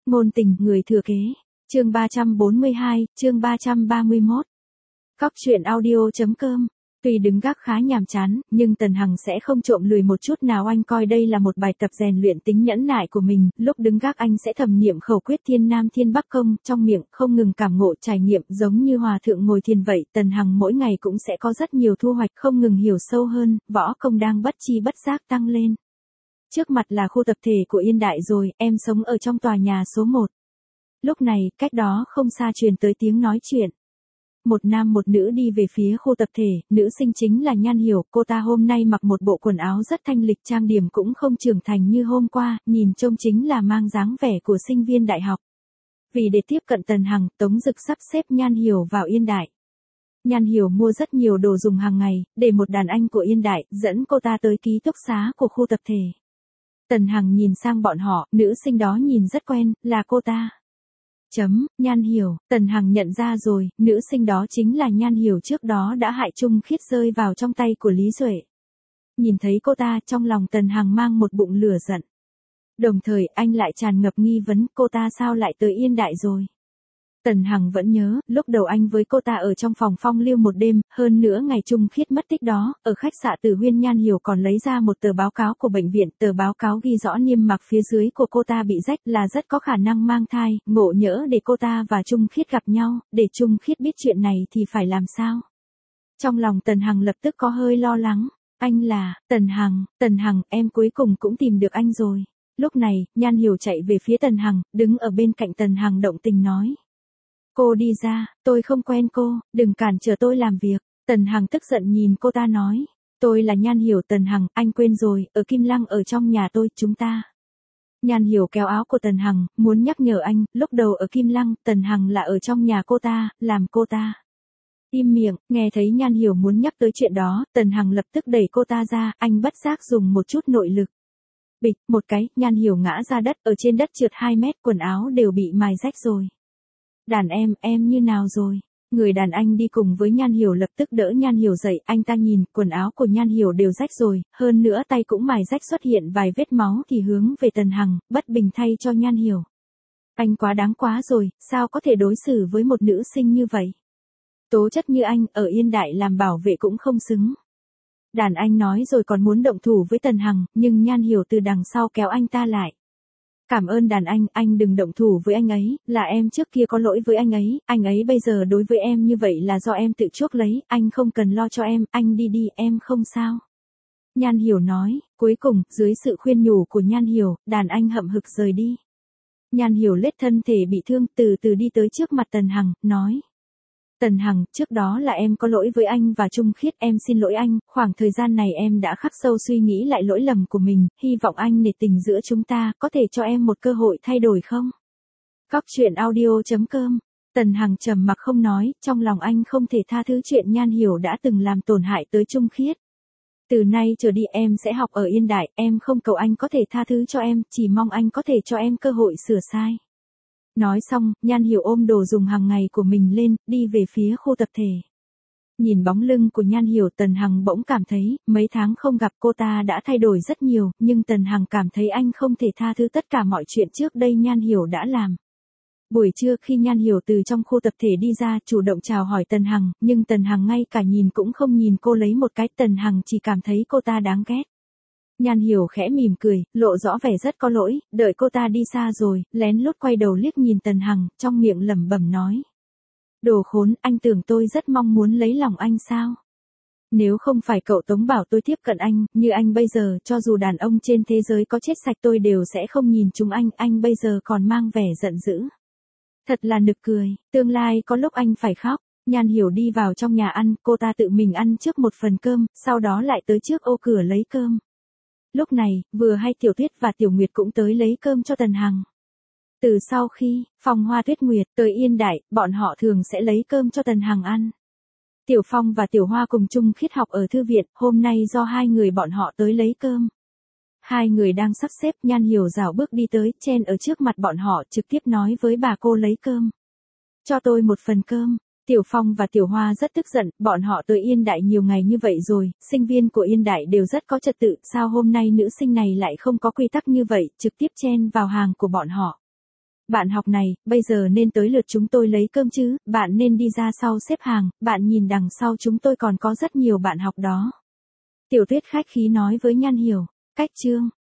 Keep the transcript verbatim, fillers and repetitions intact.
Ngôn tình, người thừa kế. Chương ba trăm bốn mươi hai, chương ba trăm ba mươi mốt. Cóc truyện audio.com. Tuy đứng gác khá nhàm chán, nhưng Tần Hằng sẽ không trộm lười một chút nào. Anh coi đây là một bài tập rèn luyện tính nhẫn nại của mình. Lúc đứng gác anh sẽ thầm niệm khẩu quyết thiên nam thiên bắc công, trong miệng không ngừng cảm ngộ trải nghiệm, giống như hòa thượng ngồi thiền vậy. Tần Hằng mỗi ngày cũng sẽ có rất nhiều thu hoạch, không ngừng hiểu sâu hơn, võ công đang bất chi bất giác tăng lên. Trước mặt là khu tập thể của Yên Đại rồi, em sống ở trong tòa nhà số một. Lúc này, cách đó không xa truyền tới tiếng nói chuyện. Một nam một nữ đi về phía khu tập thể, nữ sinh chính là Nhan Hiểu, cô ta hôm nay mặc một bộ quần áo rất thanh lịch, trang điểm cũng không trưởng thành như hôm qua, nhìn trông chính là mang dáng vẻ của sinh viên đại học. Vì để tiếp cận Tần Hằng, Tống Dực sắp xếp Nhan Hiểu vào Yên Đại. Nhan Hiểu mua rất nhiều đồ dùng hàng ngày, để một đàn anh của Yên Đại dẫn cô ta tới ký túc xá của khu tập thể. Tần Hằng nhìn sang bọn họ, nữ sinh đó nhìn rất quen, là cô ta. Chấm, Nhan Hiểu, Tần Hằng nhận ra rồi, nữ sinh đó chính là Nhan Hiểu trước đó đã hại Trung Khiết rơi vào trong tay của Lý Duệ. Nhìn thấy cô ta, trong lòng Tần Hằng mang một bụng lửa giận. Đồng thời, anh lại tràn ngập nghi vấn, cô ta sao lại tới Yên Đại rồi. Tần Hằng vẫn nhớ, lúc đầu anh với cô ta ở trong phòng phong lưu một đêm, hơn nữa ngày Trung Khiết mất tích đó, ở khách sạn Tử Huyên Nhan Hiểu còn lấy ra một tờ báo cáo của bệnh viện, tờ báo cáo ghi rõ niêm mạc phía dưới của cô ta bị rách là rất có khả năng mang thai, ngộ nhỡ để cô ta và Trung Khiết gặp nhau, để Trung Khiết biết chuyện này thì phải làm sao? Trong lòng Tần Hằng lập tức có hơi lo lắng, anh là, Tần Hằng, Tần Hằng, em cuối cùng cũng tìm được anh rồi. Lúc này, Nhan Hiểu chạy về phía Tần Hằng, đứng ở bên cạnh Tần Hằng động tình nói. Cô đi ra, tôi không quen cô, đừng cản trở tôi làm việc. Tần Hằng tức giận nhìn cô ta nói. Tôi là Nhan Hiểu. Tần Hằng, anh quên rồi, ở Kim Lăng ở trong nhà tôi, chúng ta. Nhan Hiểu kéo áo của Tần Hằng, muốn nhắc nhở anh, lúc đầu ở Kim Lăng, Tần Hằng là ở trong nhà cô ta, làm cô ta. Im miệng, nghe thấy Nhan Hiểu muốn nhắc tới chuyện đó, Tần Hằng lập tức đẩy cô ta ra, anh bất giác dùng một chút nội lực. Bịch, một cái, Nhan Hiểu ngã ra đất, ở trên đất trượt hai mét, quần áo đều bị mài rách rồi. Đàn em, em như nào rồi? Người đàn anh đi cùng với Nhan Hiểu lập tức đỡ Nhan Hiểu dậy, anh ta nhìn, quần áo của Nhan Hiểu đều rách rồi, hơn nữa tay cũng mài rách xuất hiện vài vết máu thì hướng về Tần Hằng, bất bình thay cho Nhan Hiểu. Anh quá đáng quá rồi, sao có thể đối xử với một nữ sinh như vậy? Tố chất như anh, ở Yên Đại làm bảo vệ cũng không xứng. Đàn anh nói rồi còn muốn động thủ với Tần Hằng, nhưng Nhan Hiểu từ đằng sau kéo anh ta lại. Cảm ơn đàn anh, anh đừng động thủ với anh ấy, là em trước kia có lỗi với anh ấy, anh ấy bây giờ đối với em như vậy là do em tự chuốc lấy, anh không cần lo cho em, anh đi đi, em không sao. Nhan Hiểu nói, cuối cùng, dưới sự khuyên nhủ của Nhan Hiểu, đàn anh hậm hực rời đi. Nhan Hiểu lết thân thể bị thương, từ từ đi tới trước mặt Tần Hằng, nói. Tần Hằng, trước đó là em có lỗi với anh và Trung Khiết, em xin lỗi anh, khoảng thời gian này em đã khắc sâu suy nghĩ lại lỗi lầm của mình, hy vọng anh nể tình giữa chúng ta, có thể cho em một cơ hội thay đổi không? Cóc truyện audio.com. Tần Hằng trầm mặc không nói, trong lòng anh không thể tha thứ chuyện Nhan Hiểu đã từng làm tổn hại tới Trung Khiết. Từ nay trở đi em sẽ học ở Yên Đại, em không cầu anh có thể tha thứ cho em, chỉ mong anh có thể cho em cơ hội sửa sai. Nói xong, Nhan Hiểu ôm đồ dùng hàng ngày của mình lên, đi về phía khu tập thể. Nhìn bóng lưng của Nhan Hiểu, Tần Hằng bỗng cảm thấy, mấy tháng không gặp cô ta đã thay đổi rất nhiều, nhưng Tần Hằng cảm thấy anh không thể tha thứ tất cả mọi chuyện trước đây Nhan Hiểu đã làm. Buổi trưa khi Nhan Hiểu từ trong khu tập thể đi ra, chủ động chào hỏi Tần Hằng, nhưng Tần Hằng ngay cả nhìn cũng không nhìn cô lấy một cái, Tần Hằng chỉ cảm thấy cô ta đáng ghét. Nhan Hiểu khẽ mỉm cười, lộ rõ vẻ rất có lỗi, đợi cô ta đi xa rồi, lén lút quay đầu liếc nhìn Tần Hằng, trong miệng lẩm bẩm nói. Đồ khốn, anh tưởng tôi rất mong muốn lấy lòng anh sao? Nếu không phải cậu Tống bảo tôi tiếp cận anh, như anh bây giờ, cho dù đàn ông trên thế giới có chết sạch tôi đều sẽ không nhìn chúng anh, anh bây giờ còn mang vẻ giận dữ. Thật là nực cười, tương lai có lúc anh phải khóc. Nhan Hiểu đi vào trong nhà ăn, cô ta tự mình ăn trước một phần cơm, sau đó lại tới trước ô cửa lấy cơm. Lúc này, vừa hay Tiểu Tuyết và Tiểu Nguyệt cũng tới lấy cơm cho Tần Hằng. Từ sau khi, Phong Hoa Tuyết Nguyệt tới Yên Đại, bọn họ thường sẽ lấy cơm cho Tần Hằng ăn. Tiểu Phong và Tiểu Hoa cùng Trung Khiết học ở thư viện, hôm nay do hai người bọn họ tới lấy cơm. Hai người đang sắp xếp, Nhan Hiểu rảo bước đi tới, chen ở trước mặt bọn họ, trực tiếp nói với bà cô lấy cơm. Cho tôi một phần cơm. Tiểu Phong và Tiểu Hoa rất tức giận, bọn họ tới Yên Đại nhiều ngày như vậy rồi, sinh viên của Yên Đại đều rất có trật tự, sao hôm nay nữ sinh này lại không có quy tắc như vậy, trực tiếp chen vào hàng của bọn họ. Bạn học này, bây giờ nên tới lượt chúng tôi lấy cơm chứ, bạn nên đi ra sau xếp hàng, bạn nhìn đằng sau chúng tôi còn có rất nhiều bạn học đó. Tiểu Tuyết khách khí nói với Nhan Hiểu. Cách chương